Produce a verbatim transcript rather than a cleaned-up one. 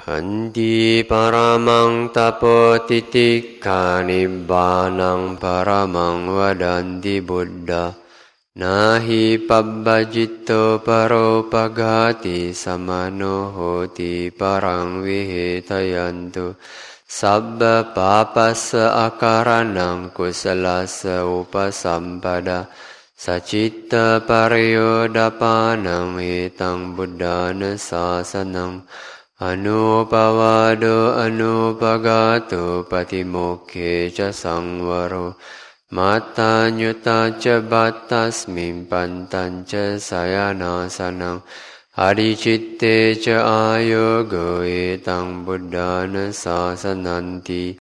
Hanti paramang tapo titikka nibbanang paramang vadanti buddha nahi pabbajitto paro pagati samano hoti parang vihetayantu sabba papassa akaranang kusalasa upasampada sacitta pariyodapanang hitang buddhana sasanang Anupavado anupagato patimokhe ca sangvaro Matanyuta ca battasmin pantan ca sayanasanang Adicitte ca ayogo etang buddhana sasananti